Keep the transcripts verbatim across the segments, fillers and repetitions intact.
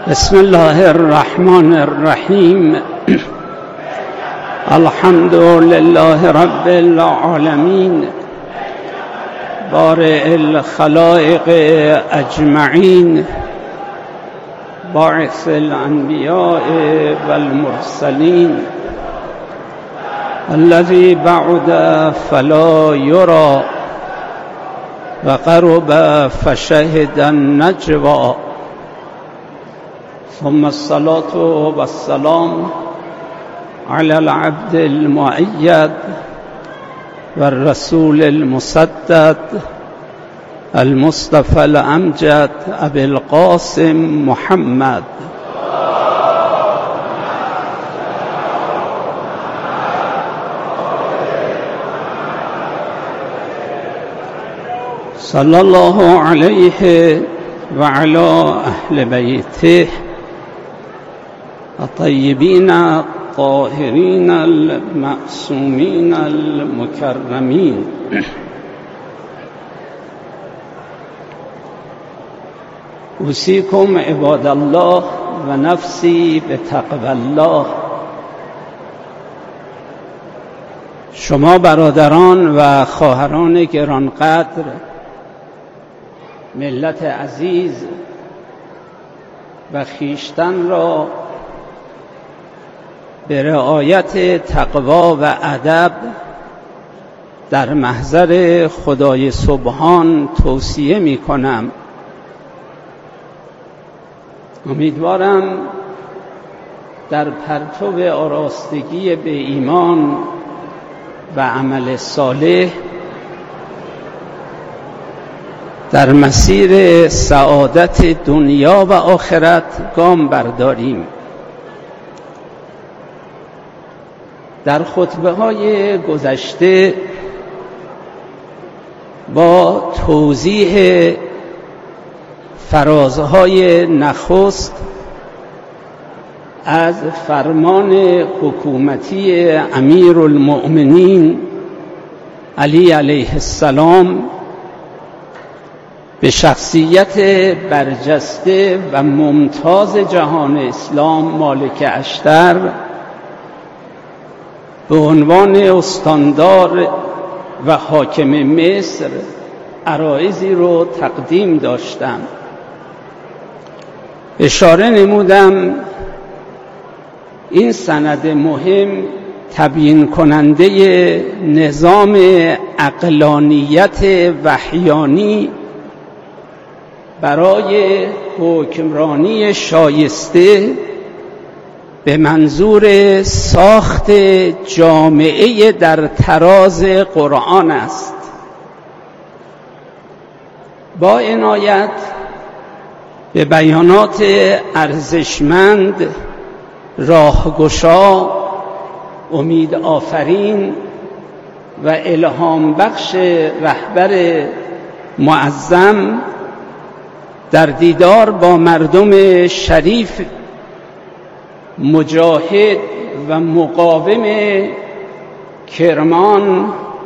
بسم الله الرحمن الرحیم. الحمد لله رب العالمین، بارئ الخلائق اجمعین، باعث الانبیاء والمرسلین، الذی بعد فلا یرى و قرب فشهد النجوى، ثم الصلاة والسلام على العبد المؤيد والرسول المسدد المصطفى الأمجد أبي القاسم محمد صلى الله عليه وعلى أهل بيته الطيبين الطاهرين المعصومين المكرمين. أوصيكم عباد الله ونفسي بتقوى الله. شما برادران و خواهران گرانقدر، ملت عزیز و خویشتن را به رعایت تقوا و ادب در محضر خدای سبحان توصیه می کنم. امیدوارم در پرتو آراستگی به ایمان و عمل صالح در مسیر سعادت دنیا و آخرت گام برداریم. در خطبه های گذشته با توضیح فرازهای نخست از فرمان حکومتی امیرالمؤمنین علی علیه السلام به شخصیت برجسته و ممتاز جهان اسلام مالک اشتر به عنوان استاندار و حاکم مصر عرایضی رو تقدیم داشتم. اشاره نمودم این سند مهم تبیین کننده نظام عقلانیت وحیانی برای حکمرانی شایسته به منظور ساخت جامعه در تراز قرآن است. با عنایت به بیانات ارزشمند، راهگشا، امید آفرین و الهام بخش رهبر معظم در دیدار با مردم شریف مجاهد و مقاوم کرمان،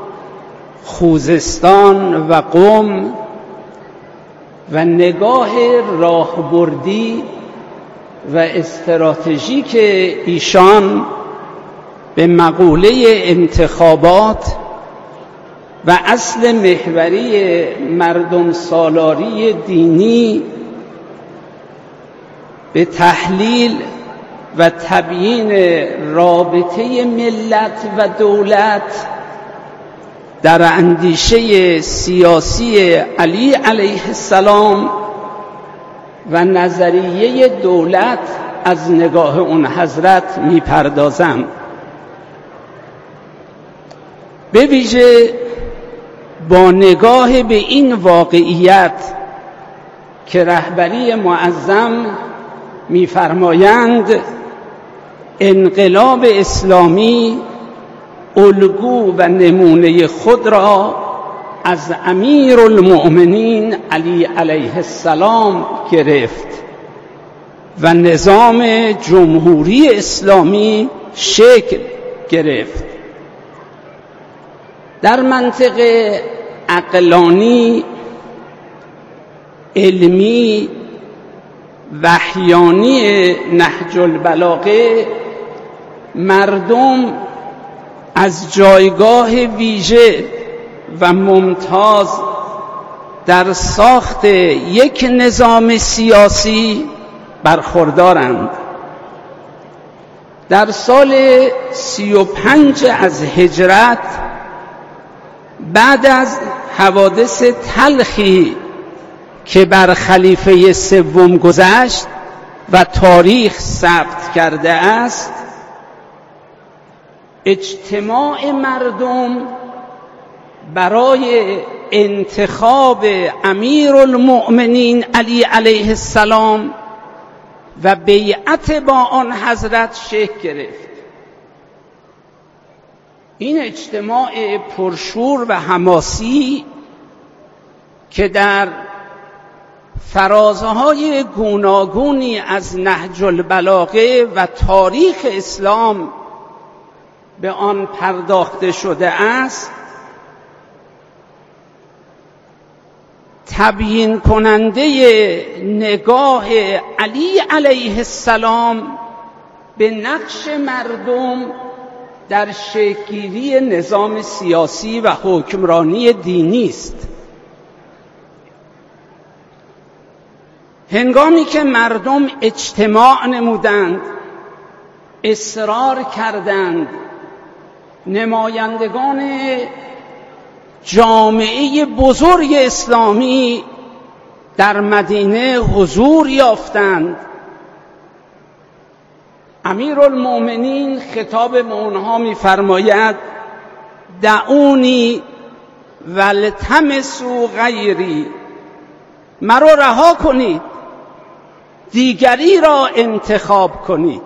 خوزستان و قم و نگاه راهبردی و استراتژیک ایشان به مقوله انتخابات و اصل محوری مردم سالاری دینی به تحلیل و تبیین رابطه ملت و دولت در اندیشه سیاسی علی علیه السلام و نظریه دولت از نگاه اون حضرت میپردازم. به ویژه با نگاه به این واقعیت که رهبری معظم می‌فرمایند انقلاب اسلامی الگو و نمونه خود را از امیرالمؤمنین علی علیه السلام گرفت و نظام جمهوری اسلامی شکل گرفت. در منطق عقلانی، علمی وحیانی نهج البلاغه مردم از جایگاه ویژه و ممتاز در ساخت یک نظام سیاسی برخوردارند. در سال سی و پنج از هجرت، بعد از حوادث تلخی که بر خلیفه سوم گذشت و تاریخ ثبت کرده است، اجتماع مردم برای انتخاب امیرالمؤمنین علی علیه السلام و بیعت با آن حضرت شکل گرفت. این اجتماع پرشور و حماسی که در فرازهای گوناگونی از نهج البلاغه و تاریخ اسلام به آن پرداخته شده است، تبیین کننده نگاه علی علیه السلام به نقش مردم در شکل‌گیری نظام سیاسی و حکمرانی دینی است. هنگامی که مردم اجتماع نمودند، اصرار کردند نمایندگان جامعه بزرگ اسلامی در مدینه حضور یافتند، امیرالمؤمنین خطاب به آنها می‌فرماید دعونی ولتمسوا غیری، مرا رها کنید، دیگری را انتخاب کنید.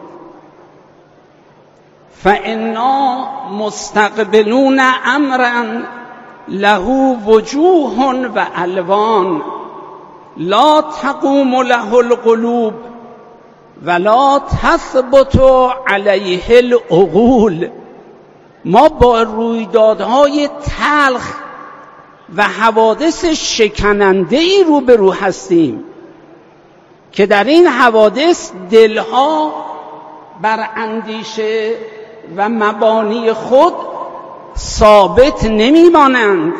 فانا مستقبلون امرا له وجوه و الوان لا تقوم له القلوب ولا تثبت علیه العقول. ما با رویدادهای تلخ و حوادث شکننده‌ای روبرو هستیم که در این حوادث دلها بر اندیشه و مبانی خود ثابت نمی‌مانند،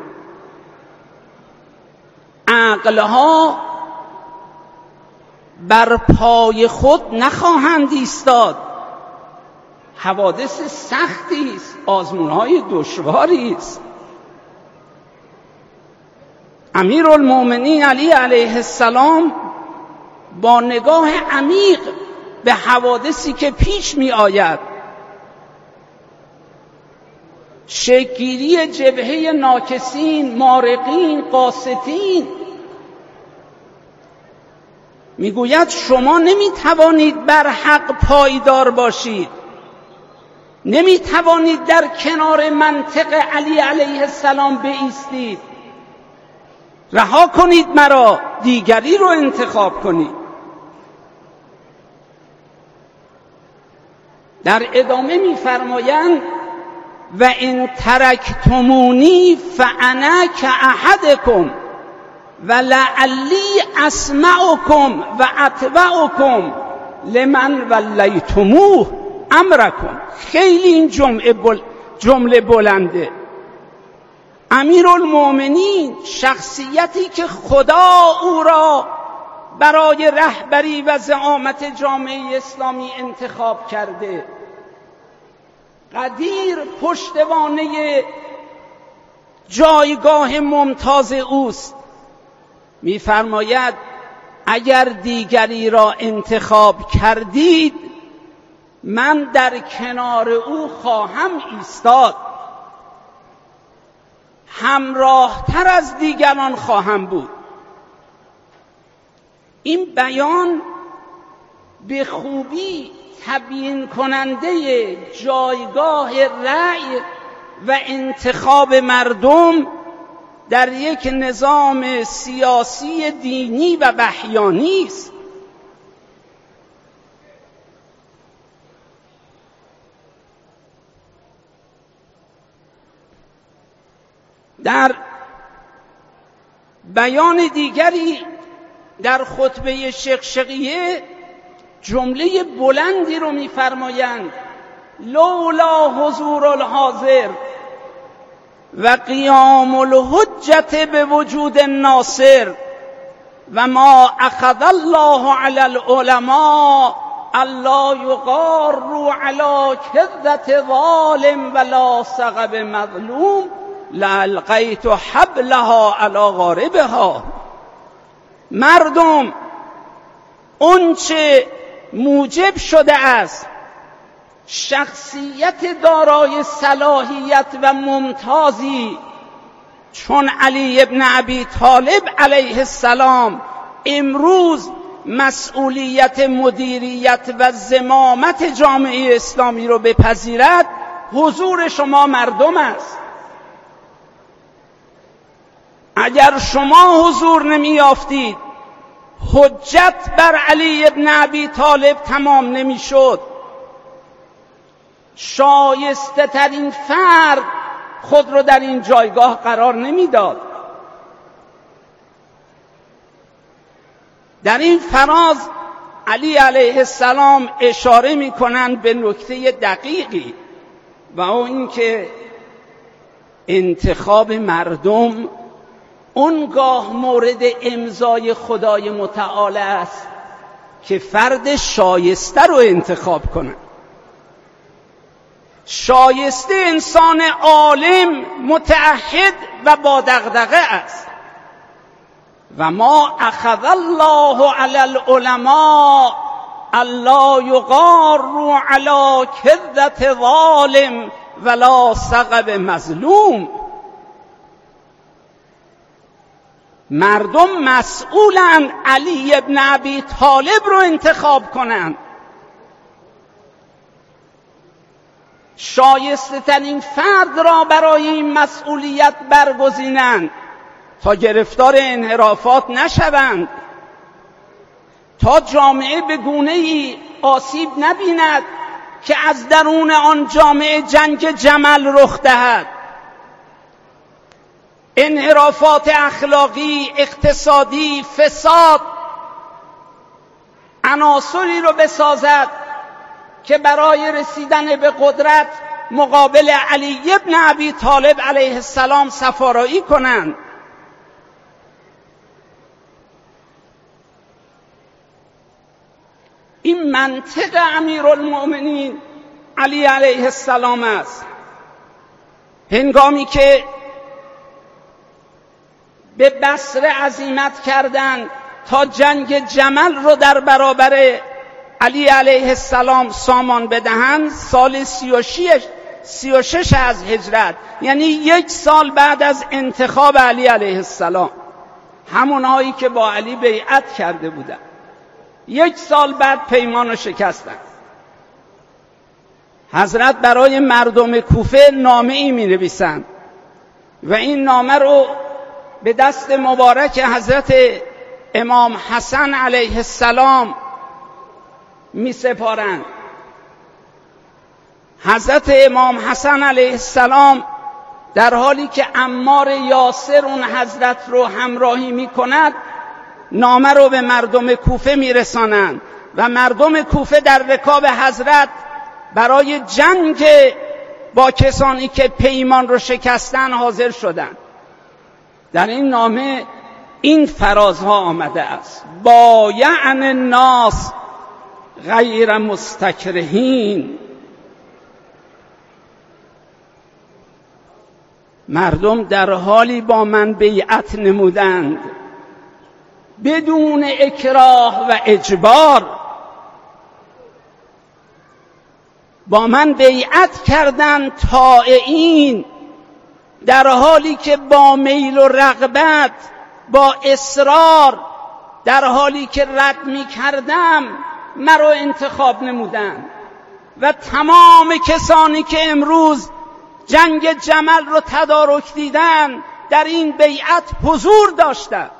عقلها بر پای خود نخواهند ایستاد. حوادث سختی است، آزمون‌های دشواری است. امیرالمؤمنین علی علیه السلام با نگاه عمیق به حوادثی که پیش می آید، شکل‌گیری جبهه ناکسین، مارقین، قاسطین، میگوید شما نمیتوانید بر حق پایدار باشید، نمیتوانید در کنار منطق علی علیه السلام بایستید، رها کنید مرا، دیگری رو انتخاب کنید. در ادامه می‌فرمایند و ان ترکتمونی فانا کاحدکم ولعلی اسمعکم و اتبعکم لمن ولیتموه امرکم. خیلی این جمله بل... جمله بلنده. امیرالمؤمنین شخصیتی که خدا او را برای رهبری و زعامت جامعه اسلامی انتخاب کرده، قدیر پشتوانه جایگاه ممتاز اوست، می‌فرماید اگر دیگری را انتخاب کردید من در کنار او خواهم ایستاد، همراه تر از دیگران خواهم بود. این بیان به خوبی تبیین کننده جایگاه رأی و انتخاب مردم در یک نظام سیاسی دینی و وحیانی است. در بیان دیگری در خطبه شقشقیه جمله بلندی رو می‌فرمایند: لولا حضور الحاضر و قیام الحجة به وجود الناصر و ما اخذ الله علی العلماء الا یغاروا علی کذة ظالم ولا سغب مظلوم لالقیت حبلها علی غاربها. مردم اون چه موجب شده است شخصیت دارای صلاحیت و ممتازی چون علی ابن ابی طالب علیه السلام امروز مسئولیت مدیریت و زمامت جامعه اسلامی رو بپذیرد، حضور شما مردم است. اگر شما حضور نمی یافتید حجت بر علی ابن ابی طالب تمام نمی شد. شایسته ترین فرد خود رو در این جایگاه قرار نمی داد. در این فراز علی علیه السلام اشاره می کنند به نکته دقیقی و اون این که انتخاب مردم اونگاه مورد امضای خدای متعال است که فرد شایسته رو انتخاب کنند. شایسته انسان عالم، متعهد و با دغدغه است. و ما اخذ الله علی العلماء الا یغاروا علی کذة ظالم ولا سغب مظلوم. مردم مسئولند علی ابن ابی طالب رو انتخاب کنند. شایسته ترین فرد را برای این مسئولیت برگزینند تا گرفتار انحرافات نشوند، تا جامعه به گونه‌ای آسیب نبیند که از درون آن جامعه جنگ جمل رخ دهد، انحرافات اخلاقی، اقتصادی، فساد عناصری رو بسازد که برای رسیدن به قدرت مقابل علی ابن ابی طالب علیه السلام سفارایی کنند. این منطق امیرالمؤمنین علی علیه السلام است. هنگامی که به بصره عزیمت کردند تا جنگ جمل رو در برابر علی علیه السلام سامان بدهند، سال سی و شش سی و شش از هجرت، یعنی یک سال بعد از انتخاب علی علیه السلام، همونهایی که با علی بیعت کرده بودند، یک سال بعد پیمان رو شکستند. حضرت برای مردم کوفه نامه ای می نویسند و این نامه رو به دست مبارک حضرت امام حسن علیه السلام می سپارند. حضرت امام حسن علیه السلام در حالی که عمار یاسر اون حضرت رو همراهی می کند نامه رو به مردم کوفه می رسانند و مردم کوفه در رکاب حضرت برای جنگ با کسانی که پیمان رو شکستن حاضر شدند. در این نامه این فرازها آمده است: بایعن الناس غیر مستکرهین. مردم در حالی با من بیعت نمودند بدون اکراه و اجبار، با من بیعت کردند طائعین، در حالی که با میل و رغبت، با اصرار، در حالی که رد می کردم مرا انتخاب نمودند. و تمام کسانی که امروز جنگ جمل رو تدارک دیدن در این بیعت حضور داشتند.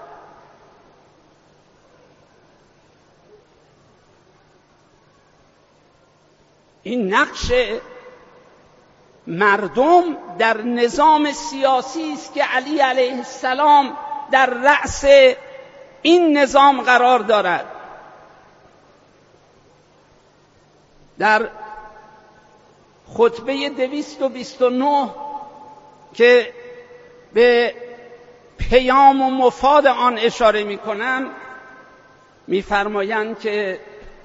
این نقش مردم در نظام سیاسی است که علی علیه السلام در رأس این نظام قرار دارد. در خطبه دویست و بیست و نه که به پیام و مفاد آن اشاره می کنم، می فرمایند که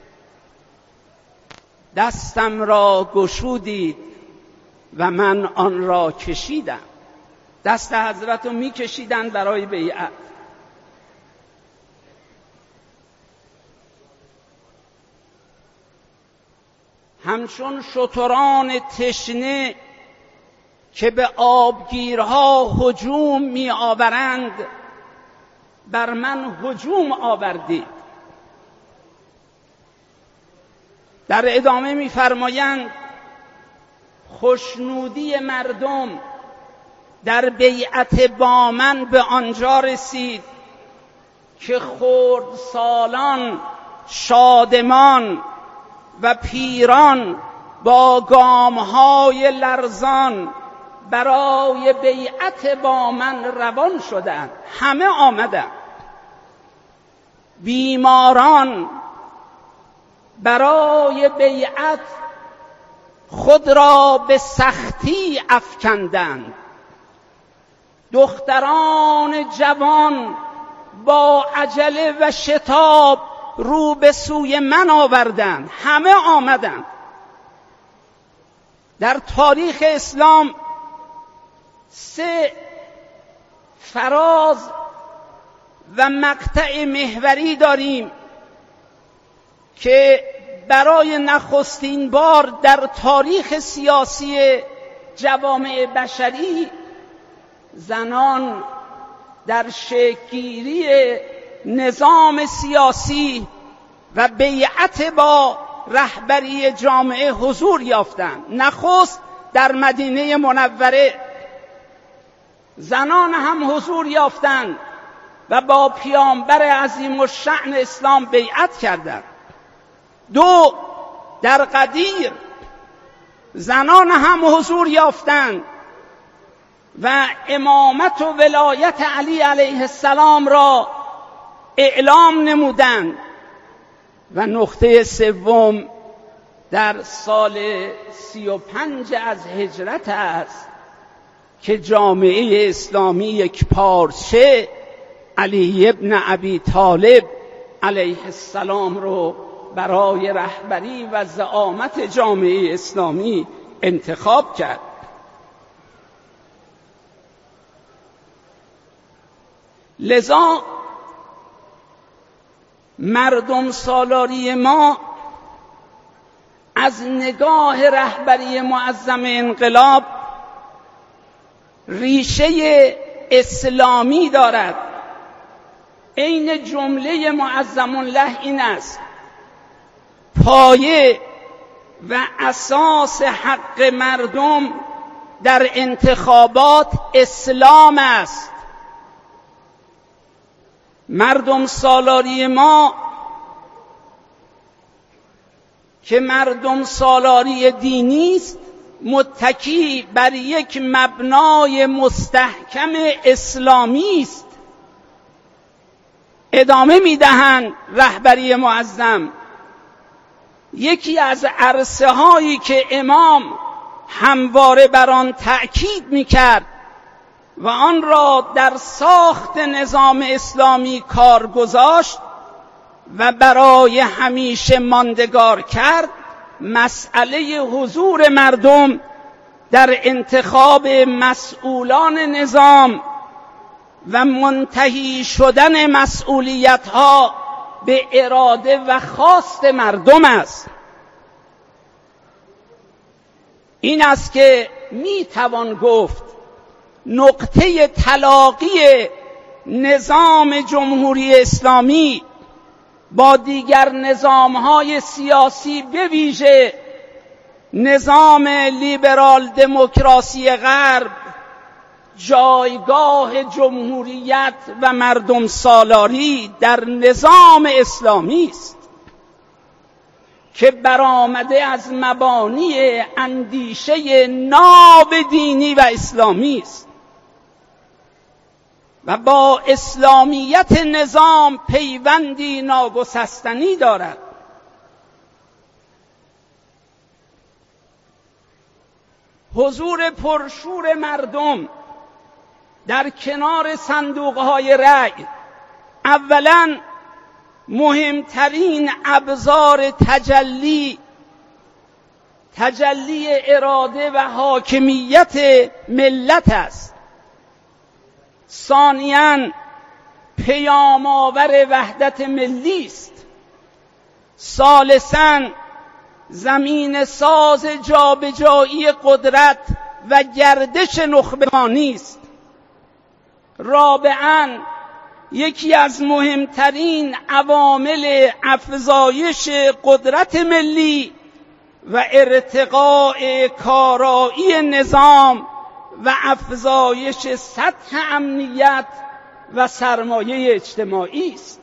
دستم را گشودید و من آن را کشیدم. دست حضرت رو می کشیدن برای بیعت. همچون شتران تشنه که به آبگیرها هجوم می آورند بر من هجوم آوردید. در ادامه می فرمایند خوشنودی مردم در بیعت با من به آنجا رسید که خردسالان، شادمان و پیران با گامهای لرزان برای بیعت با من روان شدند. همه آمدند. بیماران برای بیعت خود را به سختی افکندند. دختران جوان با عجله و شتاب رو به سوی من آوردند. همه آمدند. در تاریخ اسلام سه فراز و مقطع محوری داریم که برای نخستین بار در تاریخ سیاسی جوامع بشری زنان در شکل‌گیری نظام سیاسی و بیعت با رهبری جامعه حضور یافتند. نخست در مدینه منوره زنان هم حضور یافتند و با پیامبر عظیم الشأن اسلام بیعت کردند. دو، در غدیر زنان هم حضور یافتند و امامت و ولایت علی علیه السلام را اعلام نمودند. و نقطه سوم در سال سی و پنج از هجرت است که جامعه اسلامی یک پارچه علی ابن ابی طالب علیه السلام رو برای رهبری و زعامت جامعه اسلامی انتخاب کرد. لذا مردم سالاری ما از نگاه رهبری معظم انقلاب ریشه اسلامی دارد. عین جمله معظم الله این است: پایه و اساس حق مردم در انتخابات اسلام است. مردم سالاری ما که مردم سالاری دینی است، متکی بر یک مبنای مستحکم اسلامی است. ادامه میدهند رهبری معظم: یکی از عرصه هایی که امام همواره بر آن تأکید میکرد و آن را در ساخت نظام اسلامی کار گذاشت و برای همیشه ماندگار کرد، مسئله حضور مردم در انتخاب مسئولان نظام و منتهی شدن مسئولیت‌ها به اراده و خواست مردم است. این است که میتوان گفت نقطه تلاقی نظام جمهوری اسلامی با دیگر نظام‌های سیاسی، به ویژه نظام لیبرال دموکراسی غرب، جایگاه جمهوریت و مردم سالاری در نظام اسلامی است که برآمده از مبانی اندیشه ناب دینی و اسلامی است. و با اسلامیت نظام پیوندی ناگسستنی دارد. حضور پرشور مردم در کنار صندوقهای رأی اولاً مهمترین ابزار تجلی تجلی اراده و حاکمیت ملت است. ثانیاً پیام آور وحدت ملی است. ثالثاً زمین ساز جابجایی قدرت و گردش نخبگانی است. رابعاً یکی از مهمترین عوامل افزایش قدرت ملی و ارتقاء کارایی نظام و افزایش سطح امنیت و سرمایه اجتماعی است.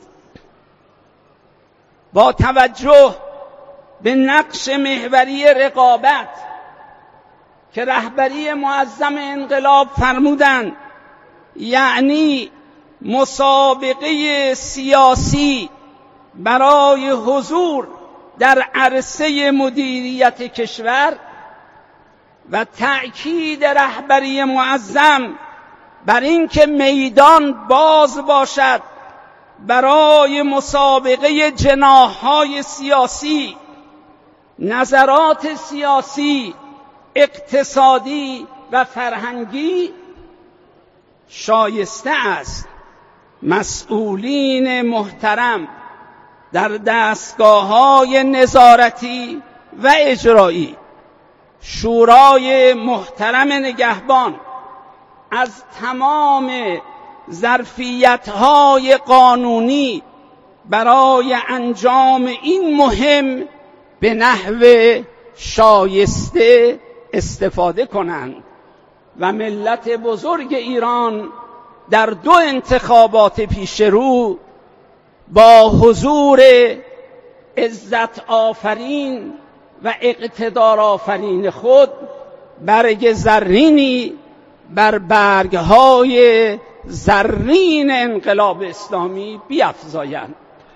با توجه به نقش محوری رقابت که رهبری معظم انقلاب فرمودند، یعنی مسابقه سیاسی برای حضور در عرصه مدیریت کشور و تأکید رهبری معظم بر اینکه میدان باز باشد برای مسابقه جناح‌های سیاسی، نظرات سیاسی، اقتصادی و فرهنگی، شایسته است مسئولین محترم در دستگاه‌های نظارتی و اجرایی، شورای محترم نگهبان از تمام ظرفیت‌های قانونی برای انجام این مهم به نحو شایسته استفاده کنند و ملت بزرگ ایران در دو انتخابات پیش رو با حضور عزت آفرین و اقتدار آفرین خود برگ زرینی بر برگ‌های زرین انقلاب اسلامی بیفزایند.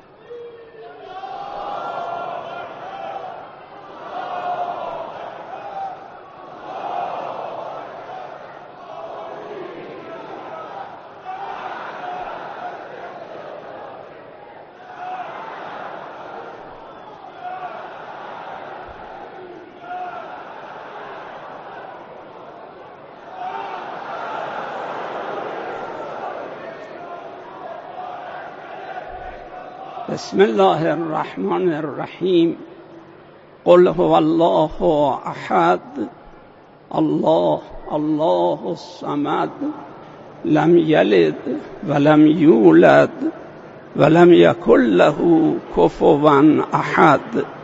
بسم الله الرحمن الرحیم. قل هو الله احد الله الله الصمد لم یلد ولم یولد ولم یکن له کفوا احد.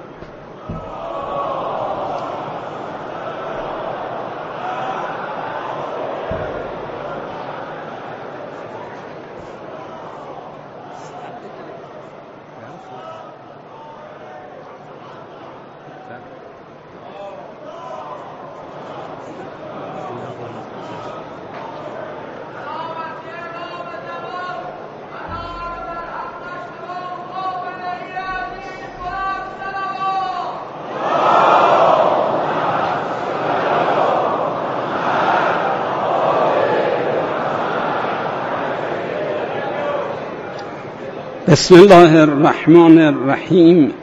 بسم الله الرحمن الرحیم.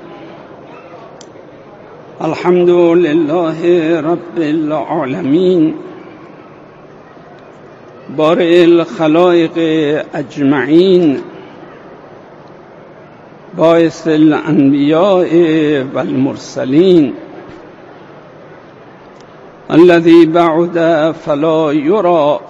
الحمد لله رب العالمین بارئ الخلائق اجمعین باعث الانبیاء والمرسلین الذي بعد فلا يرى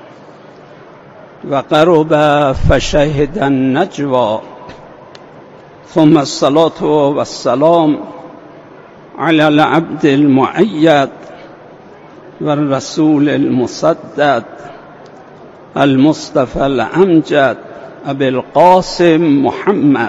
وقرب فشهد النجوى ثم الصلاة والسلام على العبد المؤيد والرسول المسدد المصطفى الأمجد أبي القاسم محمد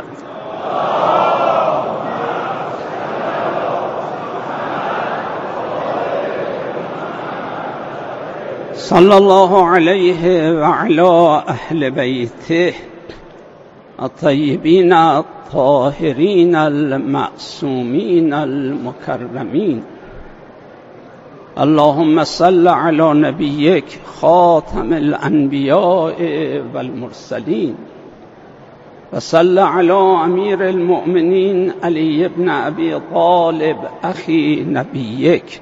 صلی الله علیه و علی اهل بیته الطیبین الطاهرین المعصومین المکرمین. اللهم صل علی نبیک خاتم الانبیاء والمرسلین و صل علی امیر المؤمنین علی بن ابی طالب اخی نبیک.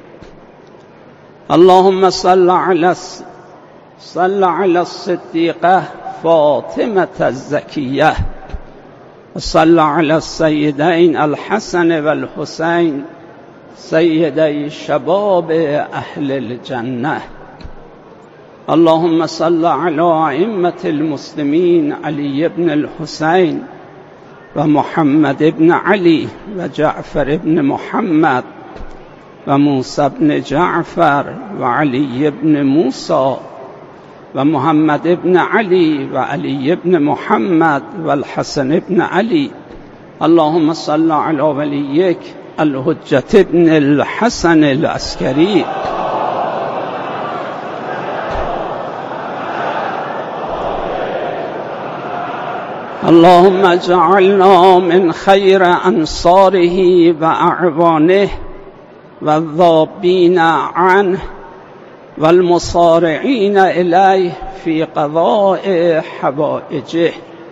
اللهم صل على صل على الصديقة فاطمة الزكية وصل على السيدين الحسن والحسين سيدي شباب أهل الجنة. اللهم صل على أئمة المسلمين علي بن الحسين ومحمد بن علي وجعفر بن محمد وموسى بن جعفر وعلي بن موسى ومحمد بن علي وعلي بن محمد والحسن بن علي. اللهم صل على وليك الحجة بن الحسن العسكري. اللهم اجعلنا من خير أنصاره وأعوانه والذابين عنه والمصارعين إليه في قضاء حوائجه.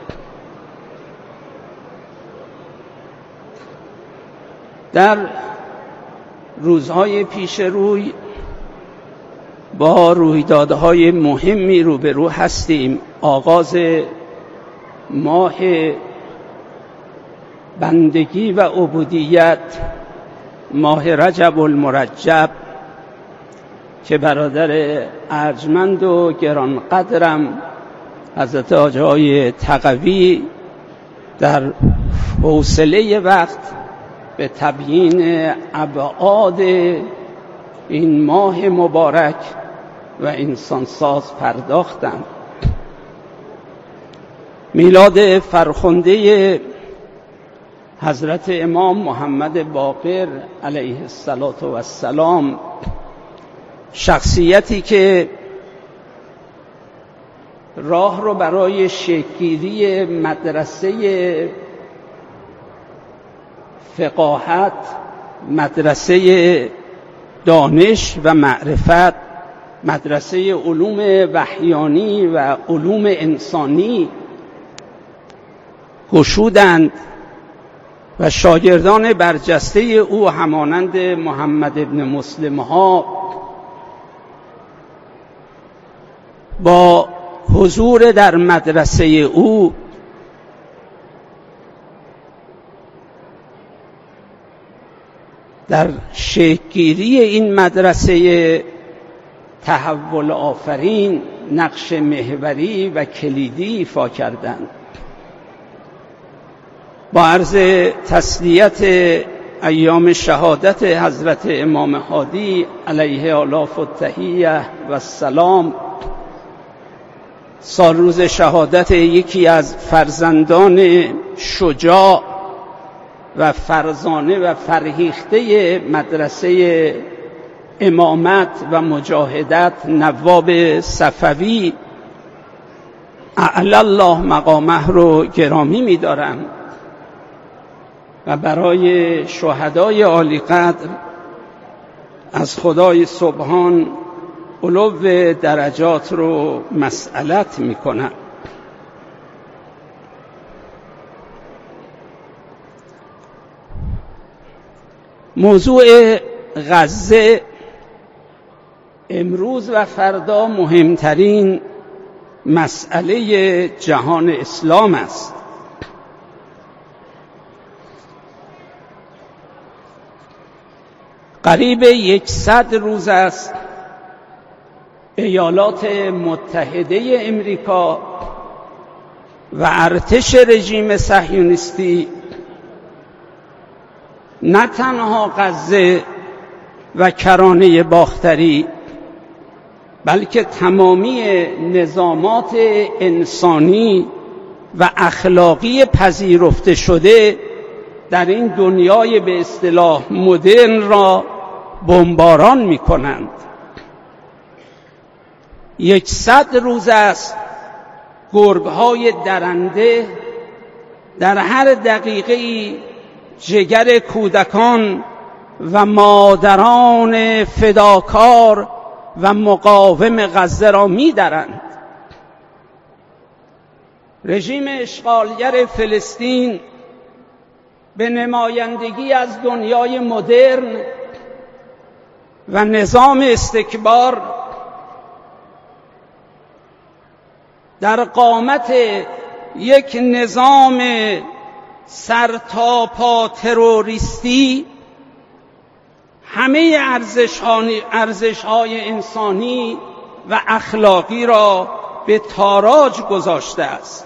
در روزهای پیش روی با رویدادهای مهمی روبرو هستیم. آغاز ماه بندگی و عبودیت، ماه رجب المرجب، که برادر ارجمند و گرانقدرم حضرت حاجی تقوی در حوصله وقت به تبیین ابعاد این ماه مبارک و انسانساز پرداختند. میلاد فرخنده حضرت امام محمد باقر علیه السلام، شخصیتی که راه رو برای شکل‌گیری مدرسه فقاهت، مدرسه دانش و معرفت، مدرسه علوم وحیانی و علوم انسانی گشودند و شاگردان برجسته او همانند محمد ابن مسلم ها با حضور در مدرسه او در شکل‌گیری این مدرسه تحول آفرین نقش محوری و کلیدی ایفا کردند. با عرض تسلیت ایام شهادت حضرت امام هادی علیه آلاف التحیه و السلام، سال روز شهادت یکی از فرزندان شجاع و فرزانه و فرهیخته مدرسه امامت و مجاهدت، نواب صفوی اعلی الله مقامه رو گرامی می‌دارم و برای شهدای عالی قدر از خدای سبحان علو درجات رو مسئلت میکنم. موضوع غزه امروز و فردا مهمترین مسئله جهان اسلام است. قریب یکصد روز است ایالات متحده امریکا و ارتش رژیم صهیونیستی نه تنها غزه و کرانه باختری، بلکه تمامی نظامات انسانی و اخلاقی پذیرفته شده در این دنیای به اصطلاح مدرن را بمباران می کنند. یکصد روز است گرگ‌های درنده در هر دقیقه‌ای جگر کودکان و مادران فداکار و مقاوم غزه را می‌درند. رژیم اشغالگر فلسطین به نمایندگی از دنیای مدرن و نظام استکبار در قامت یک نظام سرتاپا تروریستی همه ارزش‌های انسانی و اخلاقی را به تاراج گذاشته است.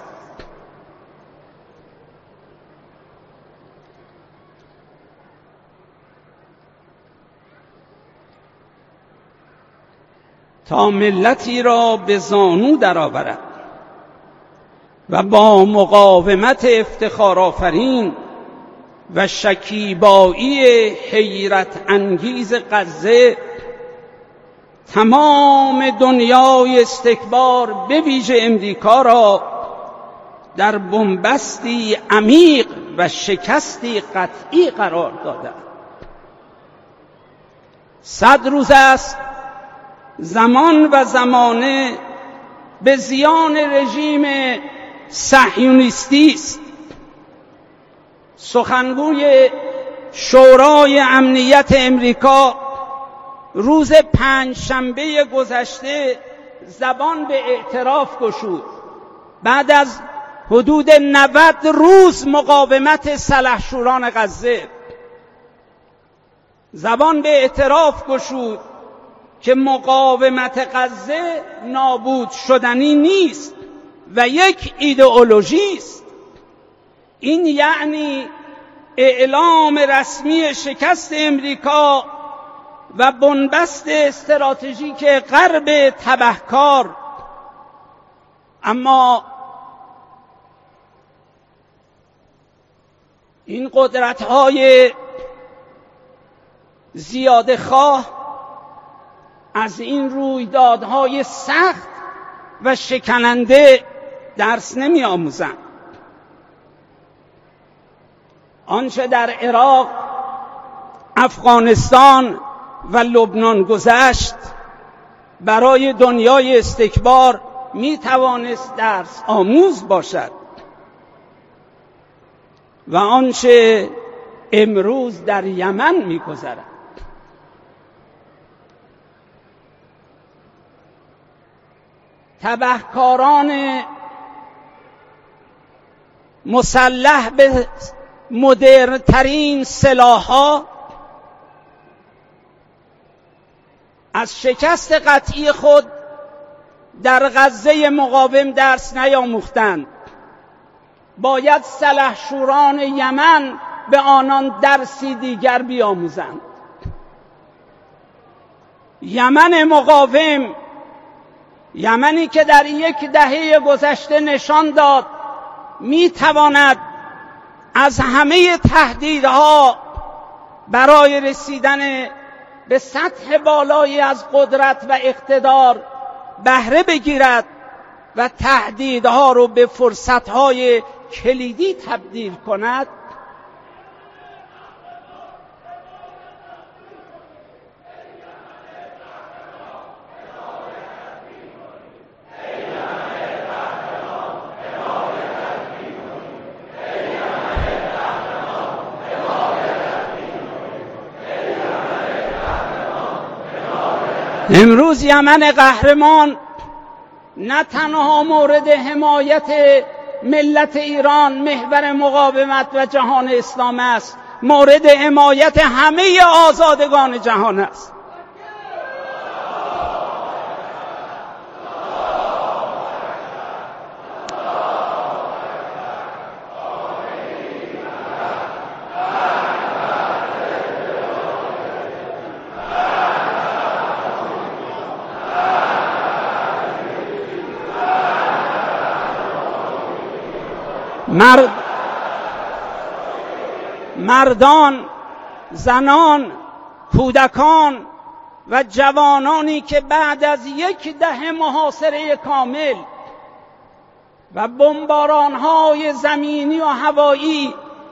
تا ملتی را به زانو درآورد و با مقاومت افتخارآفرین و شکیبایی حیرت انگیز غزه تمام دنیای استکبار به ویژه امریکا را در بنبستی عمیق و شکستی قطعی قرار داده. صد روز است زمان و زمانه به زیان رژیم صهیونیستی است. سخنگوی شورای امنیت امریکا روز پنجشنبه گذشته زبان به اعتراف گشود. بعد از حدود نود روز مقاومت سلحشوران غزه زبان به اعتراف گشود که مقاومت غزه نابود شدنی نیست و یک ایدئولوژی است. این یعنی اعلام رسمی شکست امریکا و بنبست استراتژیک غرب تبهکار. اما این قدرت‌های زیاده‌خواه از این رویدادهای سخت و شکننده درس نمی آموزند. آنچه در عراق، افغانستان و لبنان گذشت برای دنیای استکبار می توانست درس آموز باشد و آنچه امروز در یمن می گذرد. تبهکاران مسلح به مدرن ترین سلاح‌ها از شکست قطعی خود در غزه مقاوم درس نیاموختند. باید سلحشوران یمن به آنان درسی دیگر بیاموزند. یمن مقاوم، یمنی که در یک دهه گذشته نشان داد می تواند از همه تهدیدها برای رسیدن به سطح بالایی از قدرت و اقتدار بهره بگیرد و تهدیدها رو به فرصتهای کلیدی تبدیل کند، امروز یمن قهرمان نه تنها مورد حمایت ملت ایران محور مقاومت و جهان اسلام است، مورد حمایت همه آزادگان جهان است. مرد مردان، زنان، کودکان و جوانانی که بعد از یک دهه محاصره کامل و بمباران‌های زمینی و هوایی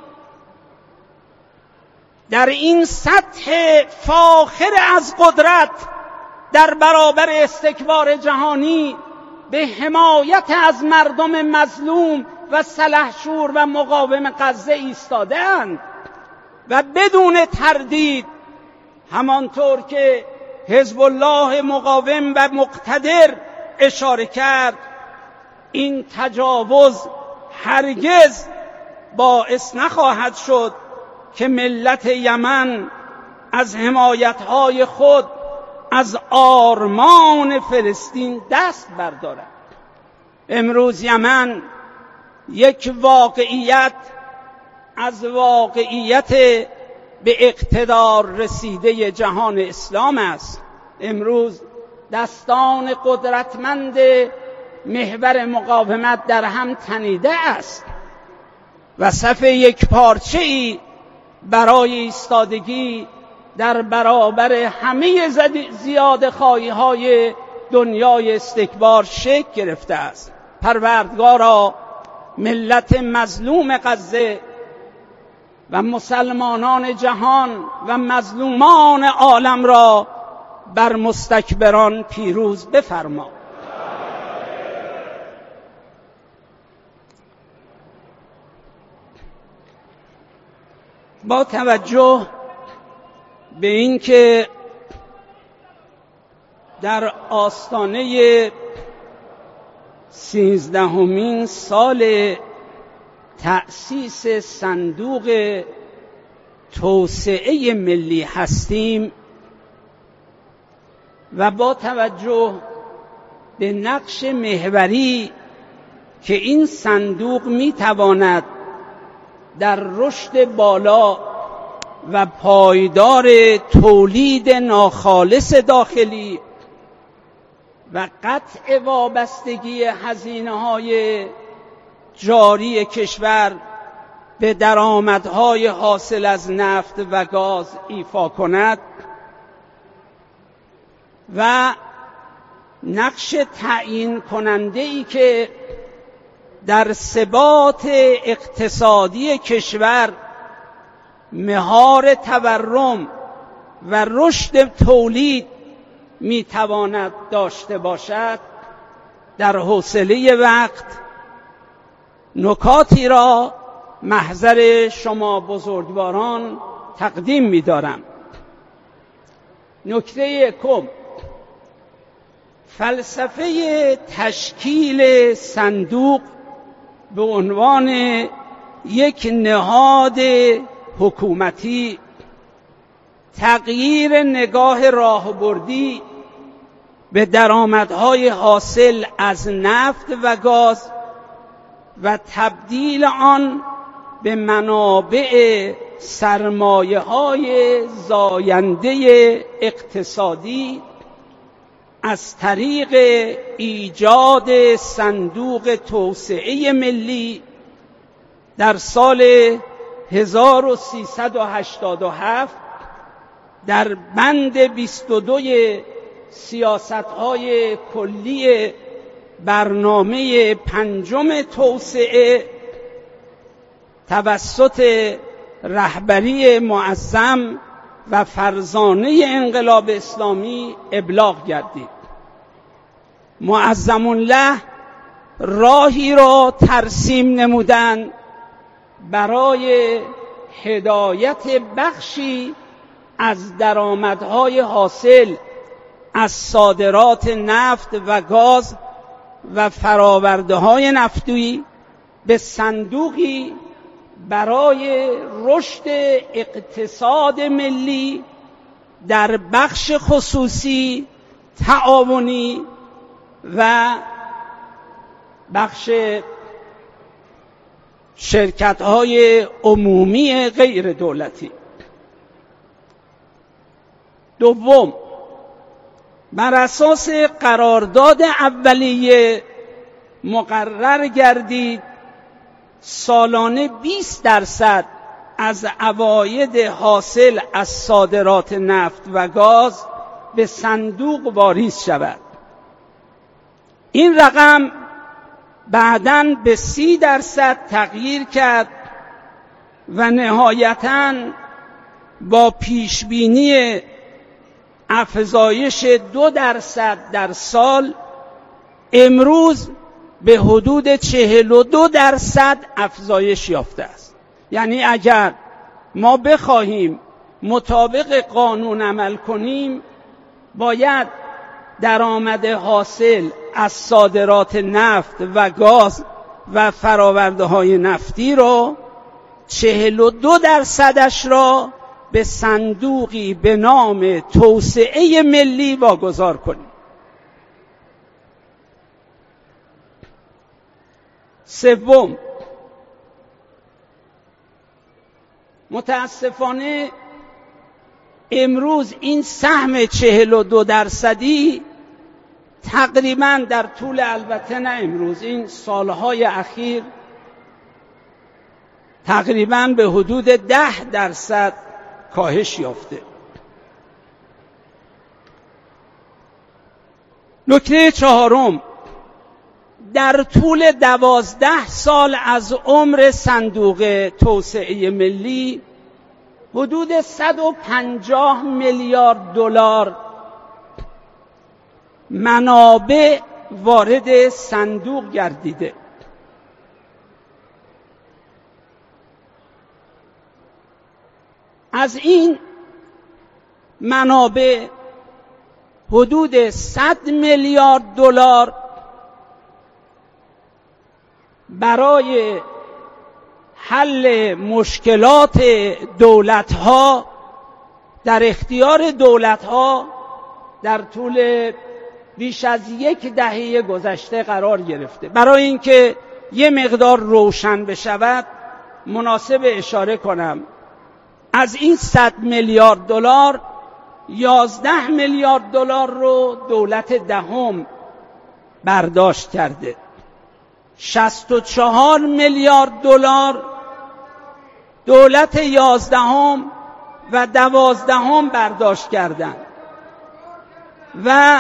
در این سطح فاخر از قدرت در برابر استکبار جهانی به حمایت از مردم مظلوم و سلحشور و مقاوم غزه ایستادند و بدون تردید همانطور که حزب الله مقاوم و مقتدر اشاره کرد، این تجاوز هرگز باعث نخواهد شد که ملت یمن از حمایت‌های خود از آرمان فلسطین دست بردارد. امروز یمن یک واقعیت از واقعیت به اقتدار رسیده جهان اسلام است. امروز دستان قدرتمند محور مقاومت در هم تنیده است و صف یک پارچه‌ای برای ایستادگی در برابر همه زیاده خواهی‌های دنیای استکبار شکل گرفته است. پروردگارا ملت مظلوم غزه و مسلمانان جهان و مظلومان عالم را بر مستکبران پیروز بفرما. با توجه به اینکه در آستانه سیزدهمین سال تأسیس صندوق توسعه ملی هستیم و با توجه به نقش محوری که این صندوق میتواند در رشد بالا و پایدار تولید ناخالص داخلی و قطع وابستگی هزینه‌های جاری کشور به درآمدهای حاصل از نفت و گاز ایفا کند و نقش تعیین کننده‌ای که در ثبات اقتصادی کشور مهار تورم و رشد تولید میتواند داشته باشد، در حوصله وقت نکاتی را محضر شما بزرگواران تقدیم می‌دارم. نکته یکم، فلسفه تشکیل صندوق به عنوان یک نهاد حکومتی تغییر نگاه راهبردی به درآمدهای حاصل از نفت و گاز و تبدیل آن به منابع سرمایه‌های زاینده اقتصادی از طریق ایجاد صندوق توسعه ملی در سال هزار و سیصد و هشتاد و هفت در بند بیست و دو سیاست‌های کلی برنامه پنجم توسعه توسط رهبری معظم و فرزانه انقلاب اسلامی ابلاغ گردید. معظم الله راهی را ترسیم نمودند برای هدایت بخشی از درآمدهای حاصل از صادرات نفت و گاز و فرآورده‌های نفتی به صندوقی برای رشد اقتصاد ملی در بخش خصوصی، تعاونی و بخش شرکت‌های عمومی غیر دولتی. دوم، بر اساس قرارداد اولیه مقرر گردید سالانه بیست درصد از عواید حاصل از صادرات نفت و گاز به صندوق واریز شود. این رقم بعداً به سی درصد تغییر کرد و نهایتاً با پیشبینی افزایش دو درصد در سال امروز به حدود چهل و دو درصد افزایش یافته است. یعنی اگر ما بخواهیم مطابق قانون عمل کنیم، باید درآمد حاصل از صادرات نفت و گاز و فرآورده‌های نفتی را چهل و دو درصدش را به صندوقی به نام توسعه ملی واگذار کنیم. سوم، متاسفانه امروز این سهم چهل و دو درصدی تقریباً در طول، البته نه امروز، این سالهای اخیر تقریباً به حدود ده درصد کاهش یافته. نکته چهارم، در طول دوازده سال از عمر صندوق توسعه ملی حدود صد و پنجاه میلیارد دلار منابع وارد صندوق گردیده. از این منابع حدود صد میلیارد دلار برای حل مشکلات دولت‌ها در اختیار دولت‌ها در طول بیش از یک دهه گذشته قرار گرفته. برای اینکه یه مقدار روشن بشود مناسب اشاره کنم از این صد میلیارد دلار یازده میلیارد دلار رو دولت دهم برداشت کرده، شصت و چهار میلیارد دلار دولت یازدهم و دوازدهم برداشت کردند و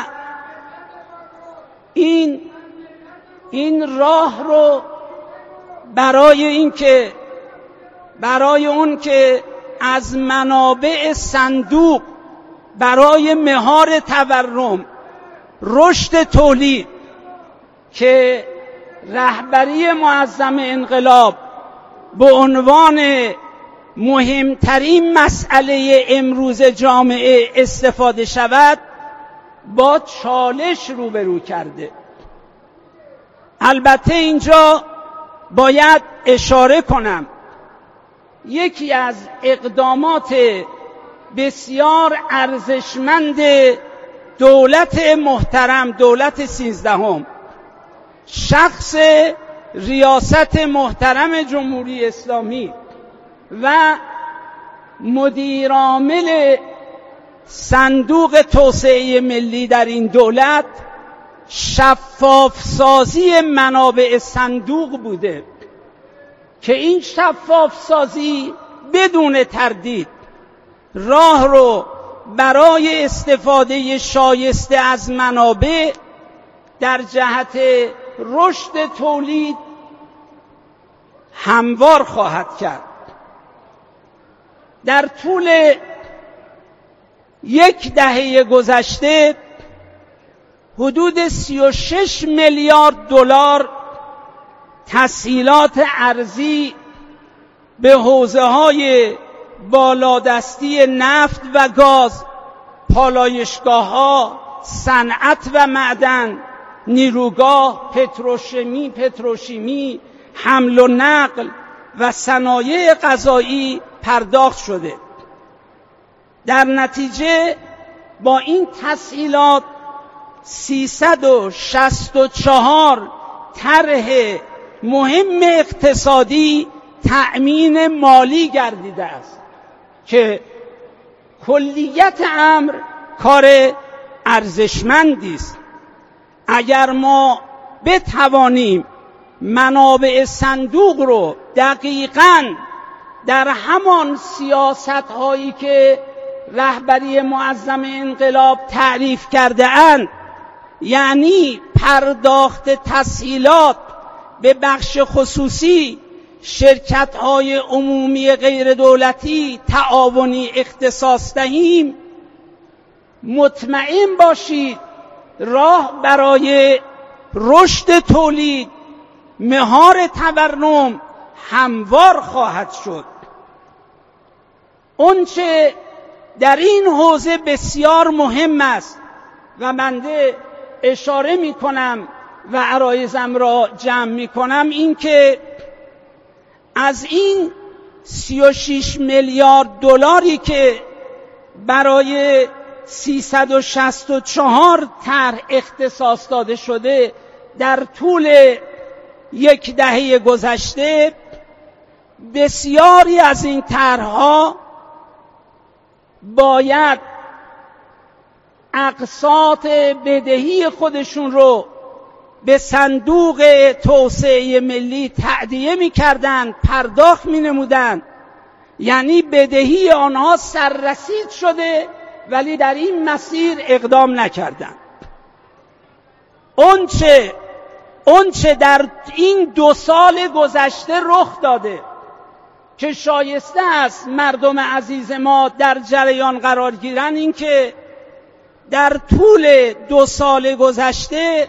این این راه رو برای اینکه برای اون که از منابع صندوق برای مهار تورم، رشد تولید که رهبری معظم انقلاب به عنوان مهمترین مسئله امروز جامعه استفاده شود، با چالش روبرو کرده. البته اینجا باید اشاره کنم یکی از اقدامات بسیار ارزشمند دولت محترم، دولت سیزدهم، شخص ریاست محترم جمهوری اسلامی و مدیرعامل صندوق توسعه ملی در این دولت شفاف سازی منابع صندوق بوده که این شفاف سازی بدون تردید راه رو برای استفاده شایسته از منابع در جهت رشد تولید هموار خواهد کرد. در طول یک دهه گذشته حدود سی و شش میلیارد دلار تسهیلات ارزی به حوزه‌های بالادستی نفت و گاز، پالایشگاه‌ها، صنعت و معدن، نیروگاه، پتروشیمی، پتروشیمی، حمل و نقل و صنایع غذایی پرداخت شده. در نتیجه با این تسهیلات سیصد و شصت و چهار طرح مهم اقتصادی تأمین مالی گردیده است که کلیت امر کار ارزشمندی است. اگر ما بتوانیم منابع صندوق رو دقیقاً در همان سیاست هایی که رهبری معظم انقلاب تعریف کرده اند، یعنی پرداخت تسهیلات به بخش خصوصی، شرکت‌های عمومی غیر دولتی، تعاونی اختصاص دهیم، مطمئن باشید راه برای رشد تولید، مهار تورم هموار خواهد شد. اونچه در این حوزه بسیار مهم است و بنده اشاره می کنم و عرایزم را جمع می کنم، این که از این سی و شش میلیارد دلاری که برای سیصد و شصت و چهار طرح اختصاص داده شده در طول یک دهه گذشته، بسیاری از این طرح‌ها باید اقساط بدهی خودشون رو به صندوق توسعه ملی تأدیه می‌کردند، پرداخت می‌نمودند، یعنی بدهی آنها سررسید شده ولی در این مسیر اقدام نکردند. اونچه اونچه در این دو سال گذشته رخ داده که شایسته است مردم عزیز ما در جریان قرار گیرن، این که در طول دو سال گذشته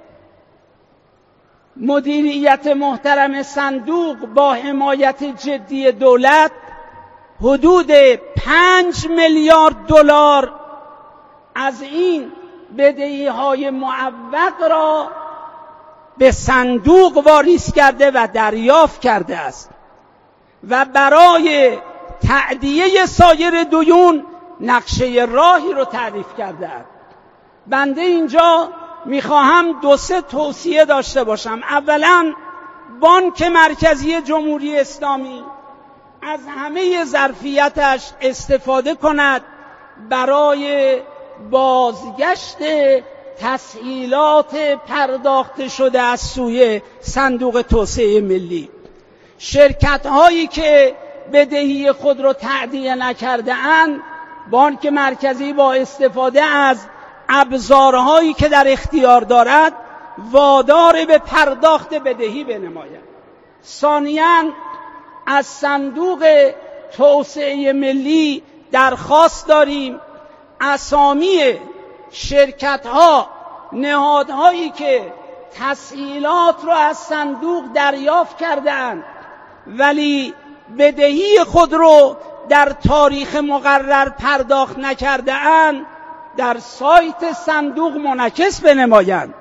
مدیریت محترم صندوق با حمایت جدی دولت حدود پنج میلیارد دلار از این بدهی‌های معوق را به صندوق واریز کرده و دریافت کرده است و برای تأدیه سایر دیون نقشه راهی رو تعریف کرده است. بنده اینجا میخواهم دو سه توصیه داشته باشم. اولا، بانک مرکزی جمهوری اسلامی از همه ظرفیتش استفاده کند برای بازگشت تسهیلات پرداخته شده از سوی صندوق توسعه ملی. شرکت هایی که بدهی خود را تأدیه نکرده اند، بانک مرکزی با استفاده از ابزارهایی که در اختیار دارد وادار به پرداخت بدهی بنماید. ثانیاً، از صندوق توسعه ملی درخواست داریم اسامی شرکت‌ها، نهادهایی که تسهیلات را از صندوق دریافت کرده‌اند ولی بدهی خود را در تاریخ مقرر پرداخت نکرده‌اند، در سایت صندوق منعکس بنمایند.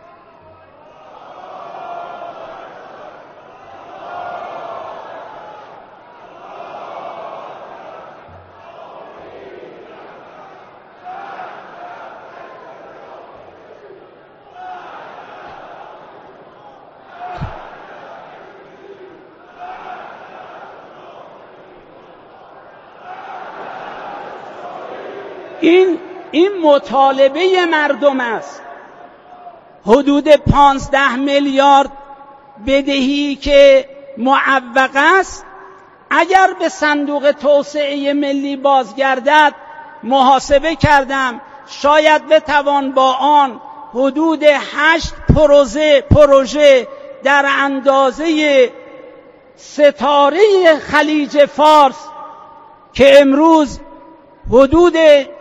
این این مطالبه مردم است. حدود پانزده میلیارد بدهی که معوق است اگر به صندوق توسعه ملی بازگردد، محاسبه کردم شاید بتوان با آن حدود هشت پروژه پروژه در اندازه ستاره خلیج فارس که امروز حدود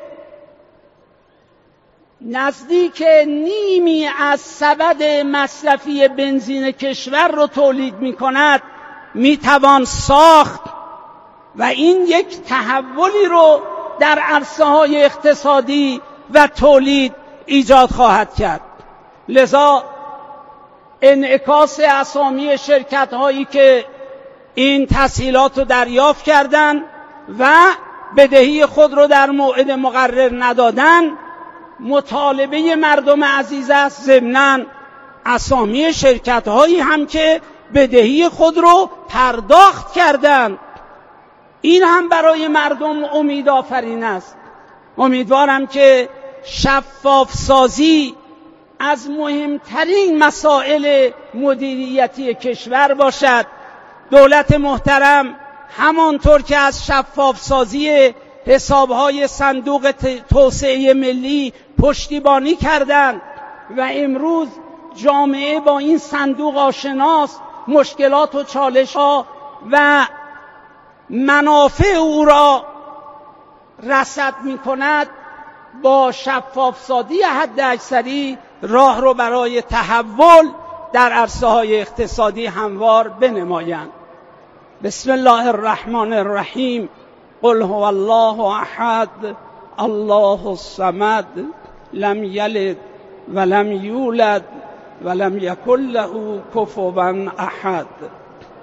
نزدیک نیمی از سبد مصرفی بنزین کشور رو تولید می کند می توان ساخت و این یک تحولی رو در عرصه های اقتصادی و تولید ایجاد خواهد کرد. لذا انعکاس اسامی شرکت هایی که این تسهیلات رو دریافت کردند و بدهی خود رو در موعد مقرر ندادن مطالبه مردم عزیز است. ضمناً اسامی شرکت هایی هم که بدهی خود رو پرداخت کردند، این هم برای مردم امید آفرین است. امیدوارم که شفاف سازی از مهمترین مسائل مدیریتی کشور باشد. دولت محترم همانطور که از شفاف سازی حسابهای صندوق توسعه ملی پشتیبانی کردند و امروز جامعه با این صندوق آشناست، مشکلات و چالش‌ها و منافع او را رصد می‌کند. با شفاف‌سازی حداکثری راه رو برای تحول در عرصه‌های اقتصادی هموار بنمایند. بسم الله الرحمن الرحیم. قل هو الله احد الله الصمد لم یلد ولم یولد ولم یکن له کفوا احد.